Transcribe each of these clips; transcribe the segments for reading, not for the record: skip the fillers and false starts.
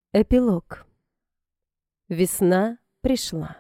Эпилог. Весна пришла.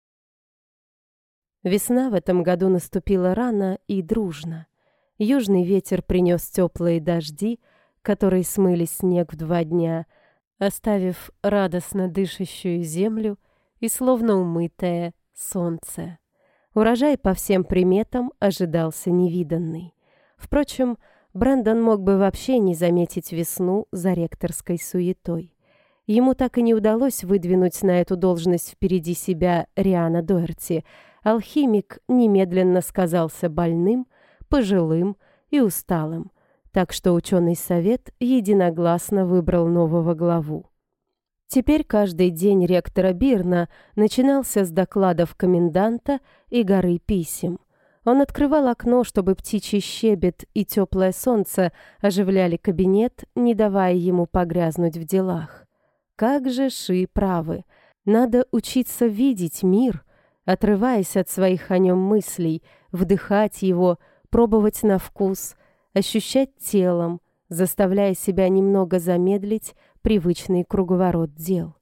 Весна в этом году наступила рано и дружно. Южный ветер принес теплые дожди, которые смыли снег в 2 дня, оставив радостно дышащую землю и словно умытое солнце. Урожай по всем приметам ожидался невиданный. Впрочем, Брэндон мог бы вообще не заметить весну за ректорской суетой. Ему так и не удалось выдвинуть на эту должность впереди себя Риана Доерти. Алхимик немедленно сказался больным, пожилым и усталым, так что ученый совет единогласно выбрал нового главу. Теперь каждый день ректора Бирна начинался с докладов коменданта и горы писем. Он открывал окно, чтобы птичий щебет и теплое солнце оживляли кабинет, не давая ему погрязнуть в делах. Как же Ши правы. Надо учиться видеть мир, отрываясь от своих о нем мыслей, вдыхать его, пробовать на вкус, ощущать телом, заставляя себя немного замедлить привычный круговорот дел.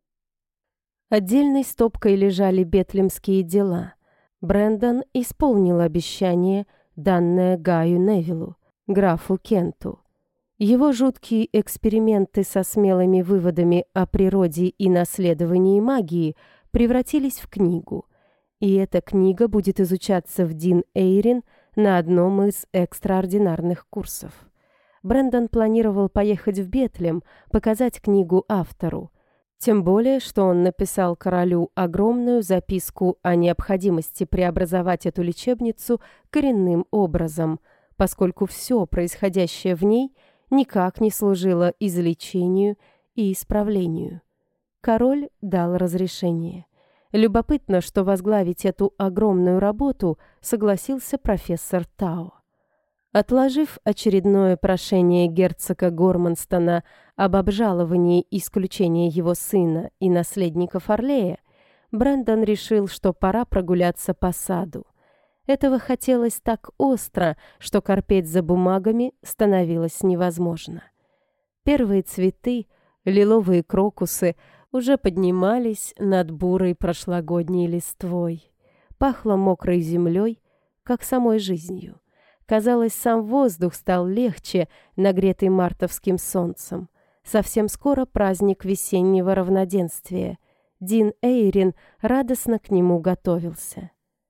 Отдельной стопкой лежали бетлемские дела. Брэндон исполнил обещание, данное Гаю Невиллу, графу Кенту. Его жуткие эксперименты со смелыми выводами о природе и наследовании магии превратились в книгу, и эта книга будет изучаться в Дин Эйрин на одном из экстраординарных курсов. Брэндон планировал поехать в Бетлем, показать книгу автору, тем более, что он написал королю огромную записку о необходимости преобразовать эту лечебницу коренным образом, поскольку все происходящее в ней никак не служило излечению и исправлению. Король дал разрешение. Любопытно, что возглавить эту огромную работу согласился профессор Тао. Отложив очередное прошение герцога Горманстона об обжаловании исключения его сына и наследников Орлея, Брэндон решил, что пора прогуляться по саду. Этого хотелось так остро, что корпеть за бумагами становилось невозможно. Первые цветы, лиловые крокусы, уже поднимались над бурой прошлогодней листвой. Пахло мокрой землей, как самой жизнью. Казалось, сам воздух стал легче, нагретый мартовским солнцем. Совсем скоро праздник весеннего равноденствия. Дин Эйрин радостно к нему готовился.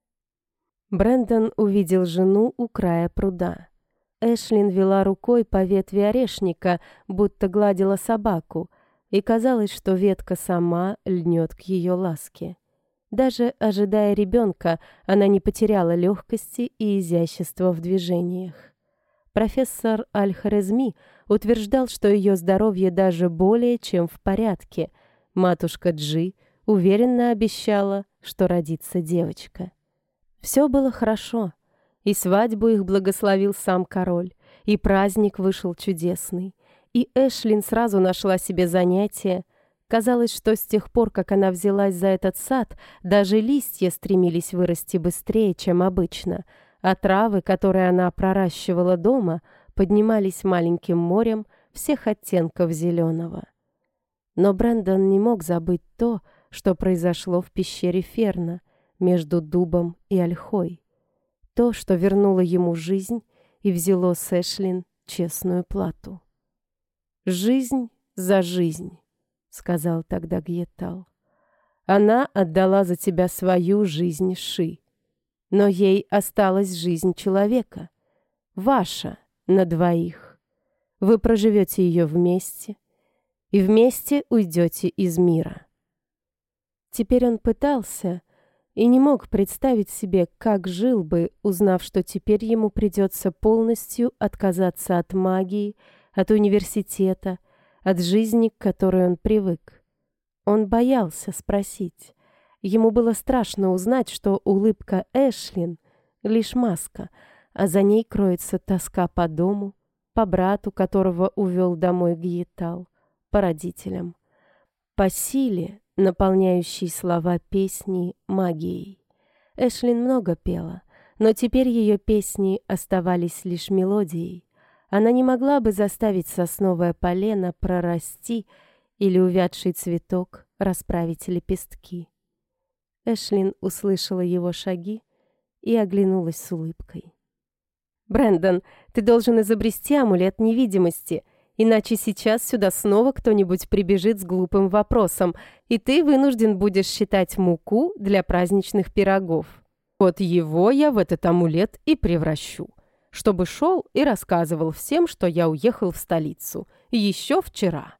Брэндон увидел жену у края пруда. Эшлин вела рукой по ветви орешника, будто гладила собаку, и казалось, что ветка сама льнет к ее ласке. Даже ожидая ребенка, она не потеряла легкости и изящества в движениях. Профессор Аль-Хорезми утверждал, что ее здоровье даже более чем в порядке. Матушка Джи уверенно обещала, что родится девочка. Все было хорошо, и свадьбу их благословил сам король, и праздник вышел чудесный, и Эшлин сразу нашла себе занятие. Казалось, что с тех пор, как она взялась за этот сад, даже листья стремились вырасти быстрее, чем обычно, а травы, которые она проращивала дома, поднимались маленьким морем всех оттенков зеленого. Но Брэндон не мог забыть то, что произошло в пещере Ферна, между дубом и ольхой. То, что вернуло ему жизнь и взяло с Эшлин честную плату. «Жизнь за жизнь», — сказал тогда Гьетал. «Она отдала за тебя свою жизнь, Ши, но ей осталась жизнь человека, ваша на 2. Вы проживете ее вместе и вместе уйдете из мира». Теперь он пытался и не мог представить себе, как жил бы, узнав, что теперь ему придется полностью отказаться от магии, от университета, от жизни, к которой он привык. Он боялся спросить. Ему было страшно узнать, что улыбка Эшлин — лишь маска, а за ней кроется тоска по дому, по брату, которого увел домой Гьетал, по родителям, по силе, наполняющей слова песни магией. Эшлин много пела, но теперь ее песни оставались лишь мелодией. Она не могла бы заставить сосновое полено прорасти или увядший цветок расправить лепестки. Эшлин услышала его шаги и оглянулась с улыбкой. «Брэндон, ты должен изобрести амулет невидимости, иначе сейчас сюда снова кто-нибудь прибежит с глупым вопросом, и ты вынужден будешь считать муку для праздничных пирогов. Вот его я в этот амулет и превращу, чтобы шел и рассказывал всем, что я уехал в столицу еще вчера».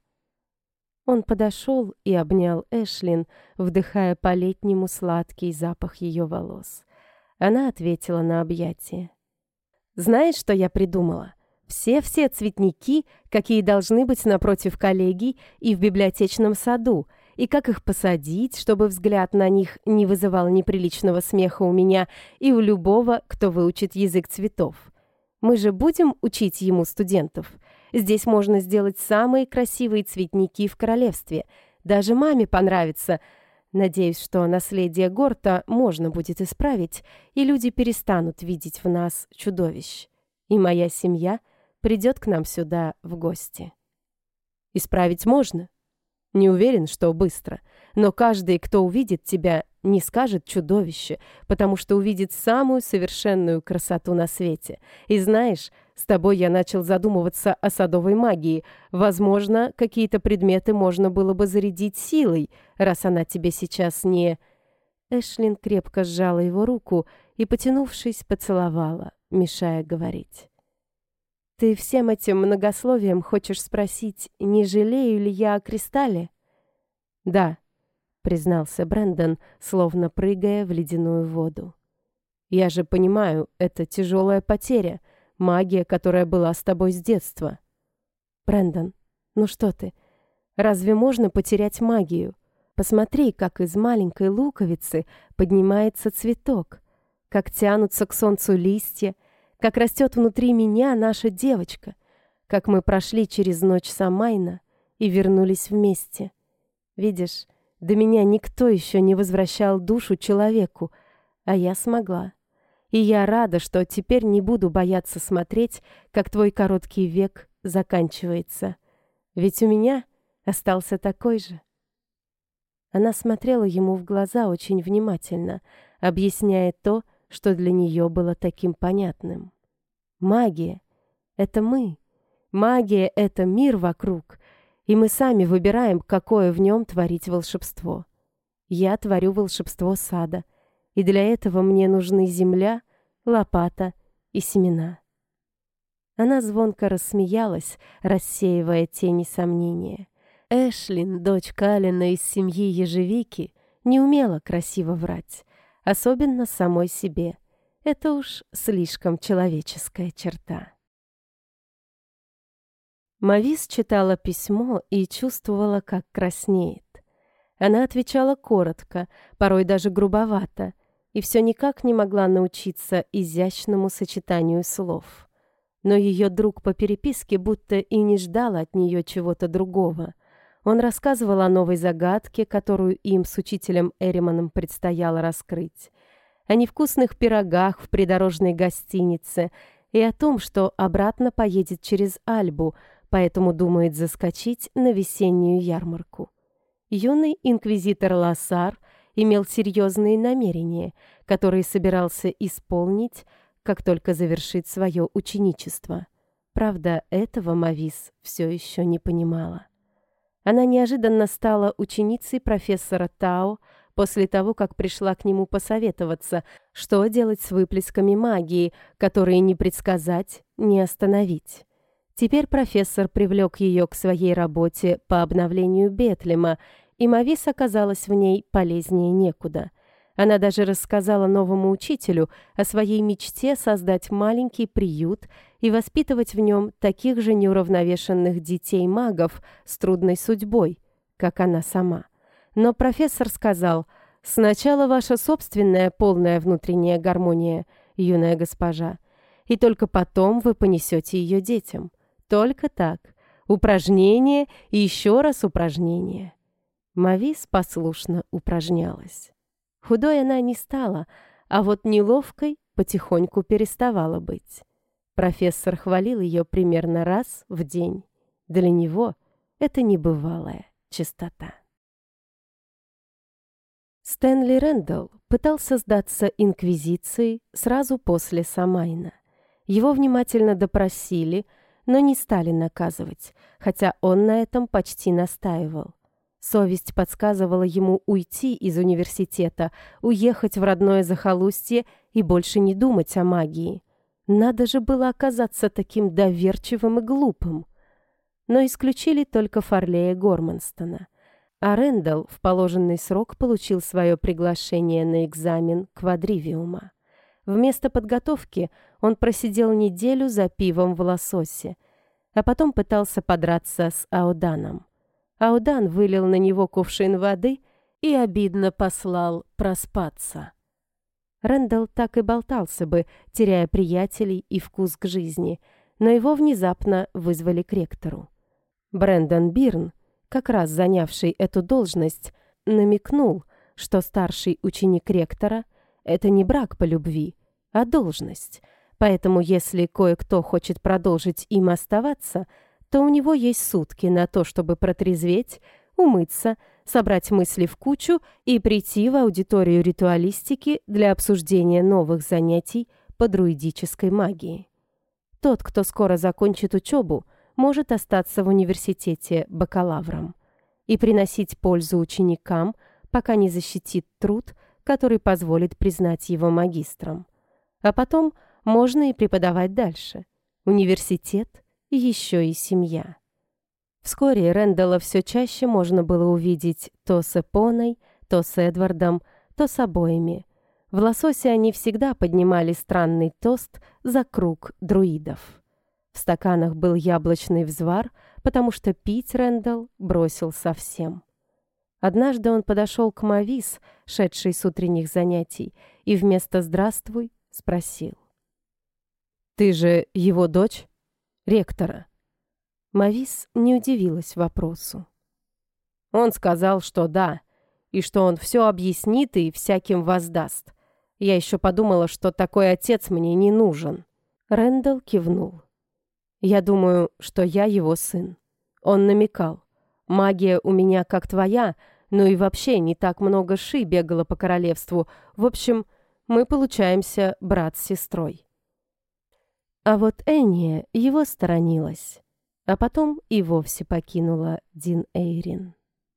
Он подошел и обнял Эшлин, вдыхая по-летнему сладкий запах ее волос. Она ответила на объятие. «Знаешь, что я придумала? Все цветники, какие должны быть напротив коллегий и в библиотечном саду, и как их посадить, чтобы взгляд на них не вызывал неприличного смеха у меня и у любого, кто выучит язык цветов. Мы же будем учить ему студентов. Здесь можно сделать самые красивые цветники в королевстве. Даже маме понравится. Надеюсь, что наследие Горта можно будет исправить, и люди перестанут видеть в нас чудовищ. И моя семья придет к нам сюда в гости. Исправить можно. Не уверен, что быстро. Но каждый, кто увидит тебя, не скажет чудовище, потому что увидит самую совершенную красоту на свете. И знаешь, с тобой я начал задумываться о садовой магии. Возможно, какие-то предметы можно было бы зарядить силой, раз она тебе сейчас не... Эшлин крепко сжала его руку и, потянувшись, поцеловала, мешая говорить. «Ты всем этим многословием хочешь спросить, не жалею ли я о кристалле?» «Да», — признался Брэндон, словно прыгая в ледяную воду. «Я же понимаю, это тяжелая потеря, магия, которая была с тобой с детства». «Брэндон, ну что ты? Разве можно потерять магию? Посмотри, как из маленькой луковицы поднимается цветок, как тянутся к солнцу листья, как растет внутри меня наша девочка, как мы прошли через ночь Самайна и вернулись вместе. Видишь, до меня никто еще не возвращал душу человеку, а я смогла. И я рада, что теперь не буду бояться смотреть, как твой короткий век заканчивается. Ведь у меня остался такой же». Она смотрела ему в глаза очень внимательно, объясняя то, что для нее было таким понятным. Магия — это мы. Магия — это мир вокруг, и мы сами выбираем, какое в нем творить волшебство. Я творю волшебство сада, и для этого мне нужны земля, лопата и семена. Она звонко рассмеялась, рассеивая тени сомнения. Эшлин, дочь Калина из семьи Ежевики, не умела красиво врать, особенно самой себе. Это уж слишком человеческая черта. Мавис читала письмо и чувствовала, как краснеет. Она отвечала коротко, порой даже грубовато, и все никак не могла научиться изящному сочетанию слов. Но ее друг по переписке будто и не ждал от нее чего-то другого. Он рассказывал о новой загадке, которую им с учителем Эриманом предстояло раскрыть, о невкусных пирогах в придорожной гостинице и о том, что обратно поедет через Альбу, поэтому думает заскочить на весеннюю ярмарку. Юный инквизитор Лассар имел серьезные намерения, которые собирался исполнить, как только завершит свое ученичество. Правда, этого Мавис все еще не понимала. Она неожиданно стала ученицей профессора Тао после того, как пришла к нему посоветоваться, что делать с выплесками магии, которые не предсказать, не остановить. Теперь профессор привлек ее к своей работе по обновлению Бетлема, и Мавис оказалась в ней полезнее некуда. Она даже рассказала новому учителю о своей мечте создать маленький приют и воспитывать в нем таких же неуравновешенных детей-магов с трудной судьбой, как она сама. Но профессор сказал: «Сначала ваша собственная полная внутренняя гармония, юная госпожа, и только потом вы понесете ее детям. Только так. Упражнение и еще раз упражнение». Мавис послушно упражнялась. Худой она не стала, а вот неловкой потихоньку переставала быть. Профессор хвалил ее примерно раз в день. Для него это небывалая чистота. Стэнли Рэндалл пытался сдаться инквизиции сразу после Самайна. Его внимательно допросили, но не стали наказывать, хотя он на этом почти настаивал. Совесть подсказывала ему уйти из университета, уехать в родное захолустье и больше не думать о магии. Надо же было оказаться таким доверчивым и глупым. Но исключили только Фарлея Горманстона. А Рэндалл в положенный срок получил свое приглашение на экзамен квадривиума. Вместо подготовки он просидел неделю за пивом в Лососе, а потом пытался подраться с Ауданом. Аудан вылил на него кувшин воды и обидно послал проспаться. Рэндалл так и болтался бы, теряя приятелей и вкус к жизни, но его внезапно вызвали к ректору. Брэндон Бирн, как раз занявший эту должность, намекнул, что старший ученик ректора — это не брак по любви, а должность, поэтому если кое-кто хочет продолжить им оставаться, то у него есть сутки на то, чтобы протрезветь, умыться, собрать мысли в кучу и прийти в аудиторию ритуалистики для обсуждения новых занятий по друидической магии. Тот, кто скоро закончит учебу, может остаться в университете бакалавром и приносить пользу ученикам, пока не защитит труд, который позволит признать его магистром. А потом можно и преподавать дальше. Университет и еще и семья. Вскоре Рэндалла все чаще можно было увидеть то с Эпоной, то с Эдвардом, то с обоими. В Лососе они всегда поднимали странный тост за круг друидов. В стаканах был яблочный взвар, потому что пить Рэндалл бросил совсем. Однажды он подошел к Мавис, шедшей с утренних занятий, и вместо «здравствуй» спросил: «Ты же его дочь? Ректора?» Мавис не удивилась вопросу. Он сказал, что да, и что он все объяснит и всяким воздаст. Я еще подумала, что такой отец мне не нужен. Рэндалл кивнул. Я думаю, что я его сын. Он намекал. Магия у меня как твоя, ну и вообще не так много ши бегало по королевству. В общем, мы получаемся брат с сестрой. А вот Энния его сторонилась, а потом и вовсе покинула Дин Эйрин.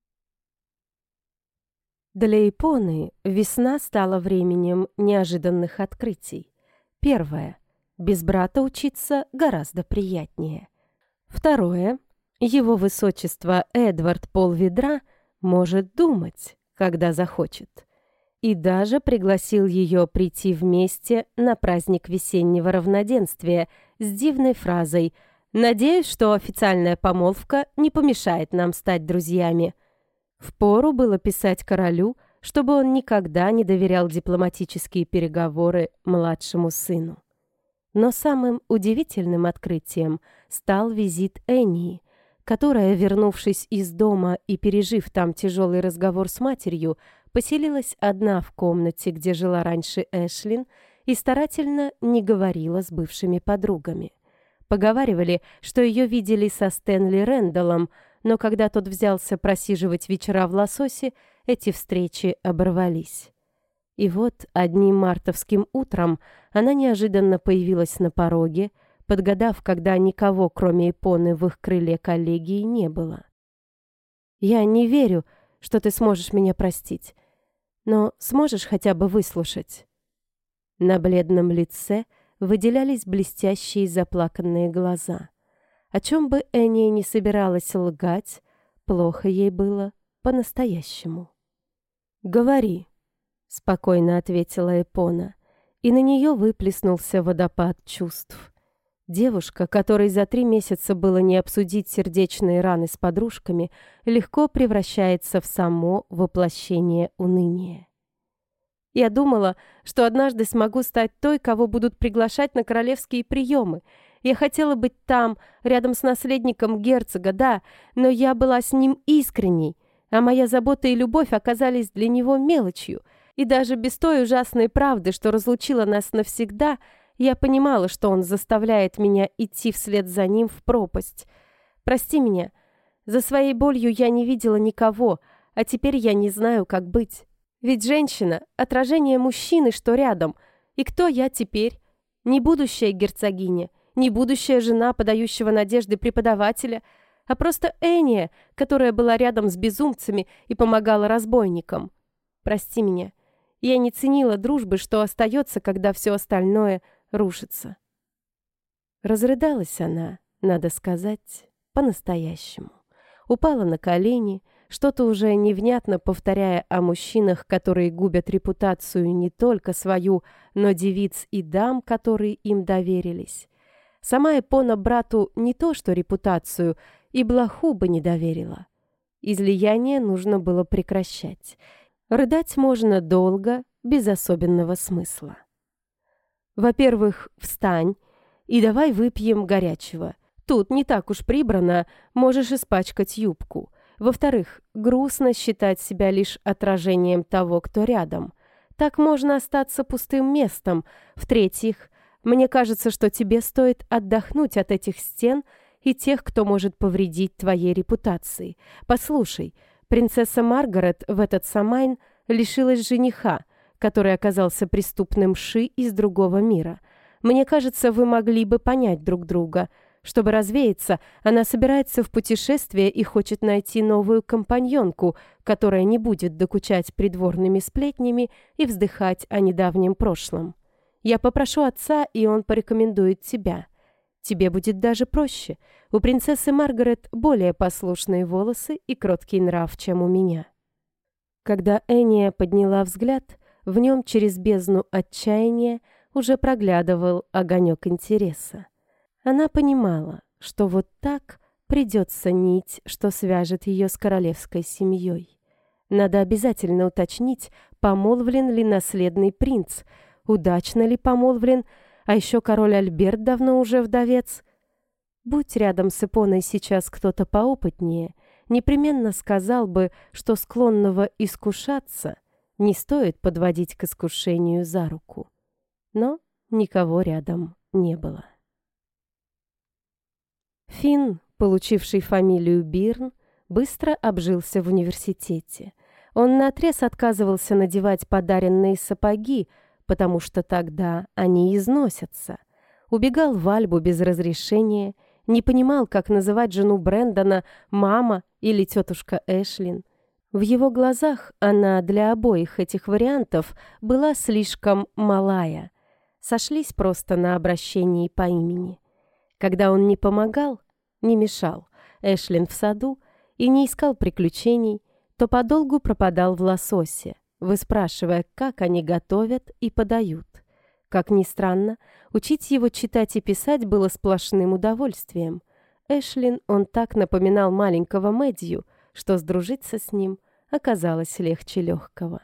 Для Эпоны весна стала временем неожиданных открытий. Первое. Без брата учиться гораздо приятнее. Второе. Его высочество Эдвард Полведра может думать, когда захочет. И даже пригласил ее прийти вместе на праздник весеннего равноденствия с дивной фразой «Надеюсь, что официальная помолвка не помешает нам стать друзьями». Впору было писать королю, чтобы он никогда не доверял дипломатические переговоры младшему сыну. Но самым удивительным открытием стал визит Эннии, которая, вернувшись из дома и пережив там тяжелый разговор с матерью, поселилась одна в комнате, где жила раньше Эшлин, и старательно не говорила с бывшими подругами. Поговаривали, что ее видели со Стэнли Рэндаллом, но когда тот взялся просиживать вечера в Лососе, эти встречи оборвались. И вот одним мартовским утром она неожиданно появилась на пороге, подгадав, когда никого, кроме Эпоны, в их крыле коллегии не было. «Я не верю, что ты сможешь меня простить, но сможешь хотя бы выслушать?» На бледном лице выделялись блестящие заплаканные глаза. О чем бы Энния не собиралась лгать, плохо ей было по-настоящему. «Говори», — спокойно ответила Эпона, и на нее выплеснулся водопад чувств. Девушка, которой за 3 месяца было не обсудить сердечные раны с подружками, легко превращается в само воплощение уныния. Я думала, что однажды смогу стать той, кого будут приглашать на королевские приемы. Я хотела быть там, рядом с наследником герцога, да, но я была с ним искренней, а моя забота и любовь оказались для него мелочью. И даже без той ужасной правды, что разлучила нас навсегда, я понимала, что он заставляет меня идти вслед за ним в пропасть. Прости меня, За своей болью я не видела никого, а теперь я не знаю, как быть. Ведь женщина — отражение мужчины, что рядом. И кто я теперь? Не будущая герцогиня, не будущая жена подающего надежды преподавателя, а просто Эния, которая была рядом с безумцами и помогала разбойникам. Прости меня. Я не ценила дружбы, что остается, когда все остальное рушится. Разрыдалась она, надо сказать, по-настоящему. Упала на колени, что-то уже невнятно повторяя о мужчинах, которые губят репутацию не только свою, но девиц и дам, которые им доверились. Сама Эпона брату не то что репутацию, и блоху бы не доверила. Излияние нужно было прекращать. Рыдать можно долго, без особенного смысла. Во-первых, встань и давай выпьем горячего. Тут не так уж прибрано, можешь испачкать юбку. Во-вторых, грустно считать себя лишь отражением того, кто рядом. Так можно остаться пустым местом. В-третьих, мне кажется, что тебе стоит отдохнуть от этих стен и тех, кто может повредить твоей репутации. Послушай, принцесса Маргарет в этот Самайн лишилась жениха, который оказался преступным Ши из другого мира. Мне кажется, вы могли бы понять друг друга. Чтобы развеяться, она собирается в путешествие и хочет найти новую компаньонку, которая не будет докучать придворными сплетнями и вздыхать о недавнем прошлом. Я попрошу отца, и он порекомендует тебя. Тебе будет даже проще. У принцессы Маргарет более послушные волосы и кроткий нрав, чем у меня». Когда Эния подняла взгляд, в нем через бездну отчаяния уже проглядывал огонек интереса. Она понимала, что вот так придется нить, что свяжет ее с королевской семьей. Надо обязательно уточнить, помолвлен ли наследный принц, удачно ли помолвлен, а еще король Альберт давно уже вдовец. Будь рядом с Эпоной сейчас кто-то поопытнее, непременно сказал бы, что склонного искушаться не стоит подводить к искушению за руку. Но никого рядом не было. Финн, получивший фамилию Бирн, быстро обжился в университете. Он наотрез отказывался надевать подаренные сапоги, потому что тогда они износятся. Убегал в Альбу без разрешения, не понимал, как называть жену Брэндона «мама» или «тетушка Эшлин». В его глазах она для обоих этих вариантов была слишком малая. Сошлись просто на обращении по имени. Когда он не помогал, не мешал Эшлин в саду и не искал приключений, то подолгу пропадал в лососе, выспрашивая, как они готовят и подают. Как ни странно, учить его читать и писать было сплошным удовольствием. Эшлин он так напоминал маленького Мэддью, что сдружиться с ним оказалось легче легкого.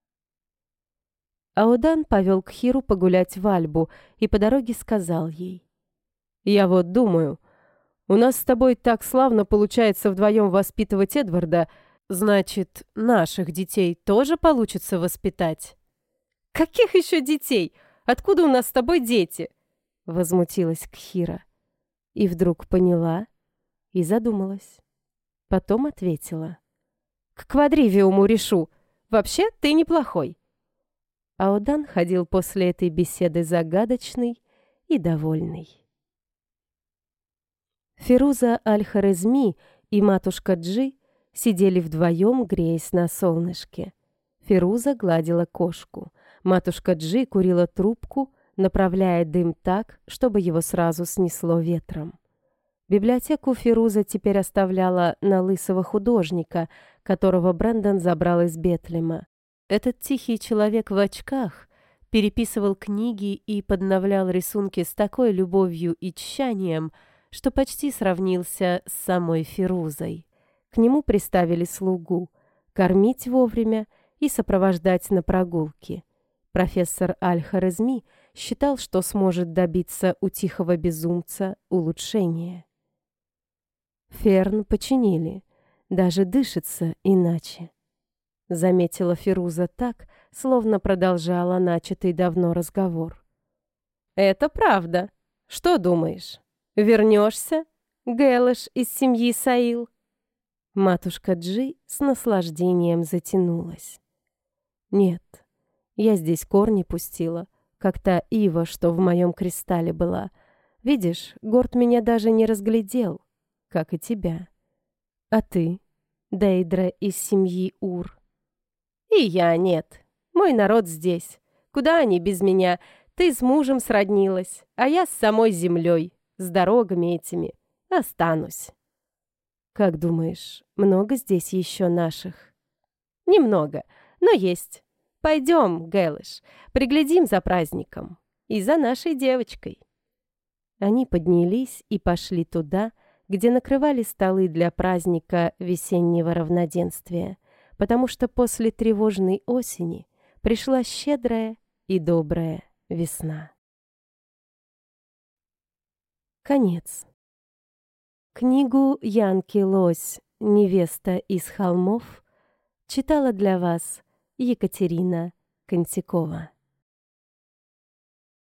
Аудан повел Кхиру погулять в Альбу и по дороге сказал ей: «Я вот думаю, у нас с тобой так славно получается вдвоем воспитывать Эдварда, значит, наших детей тоже получится воспитать». «Каких еще детей? Откуда у нас с тобой дети?» — возмутилась Кхира. И вдруг поняла и задумалась. Потом ответила: «К квадривиуму решу. Вообще, ты неплохой». Аудан ходил после этой беседы загадочный и довольный. Фируза Аль-Хорезми и матушка Джи сидели вдвоем, греясь на солнышке. Фируза гладила кошку. Матушка Джи курила трубку, направляя дым так, чтобы его сразу снесло ветром. Библиотеку Фируза теперь оставляла на лысого художника, которого Брэндон забрал из Бетлема. Этот тихий человек в очках переписывал книги и подновлял рисунки с такой любовью и тщанием, что почти сравнился с самой Фирузой. К нему приставили слугу, кормить вовремя и сопровождать на прогулки. Профессор Аль-Хорезми считал, что сможет добиться у тихого безумца улучшения. Ферн починили, даже дышится иначе, заметила Фируза так, словно продолжала начатый давно разговор. «Это правда. Что думаешь? Вернешься, Гелыш из семьи Саил?» Матушка Джи с наслаждением затянулась. Нет, я здесь корни пустила, как та ива, что в моем кристалле была. Видишь, Горд меня даже не разглядел, как и тебя. А ты, Дейдра из семьи Ур? И я нет. Мой народ здесь. Куда они без меня? Ты с мужем сроднилась, а я с самой землей, с дорогами этими. Останусь. Как думаешь, много здесь еще наших? Немного, но есть. Пойдем, Гелыш, приглядим за праздником и за нашей девочкой. Они поднялись и пошли туда, где накрывали столы для праздника весеннего равноденствия, потому что после тревожной осени пришла щедрая и добрая весна. Конец. Книгу Янки Лось «Невеста из холмов» читала для вас Екатерина Контякова.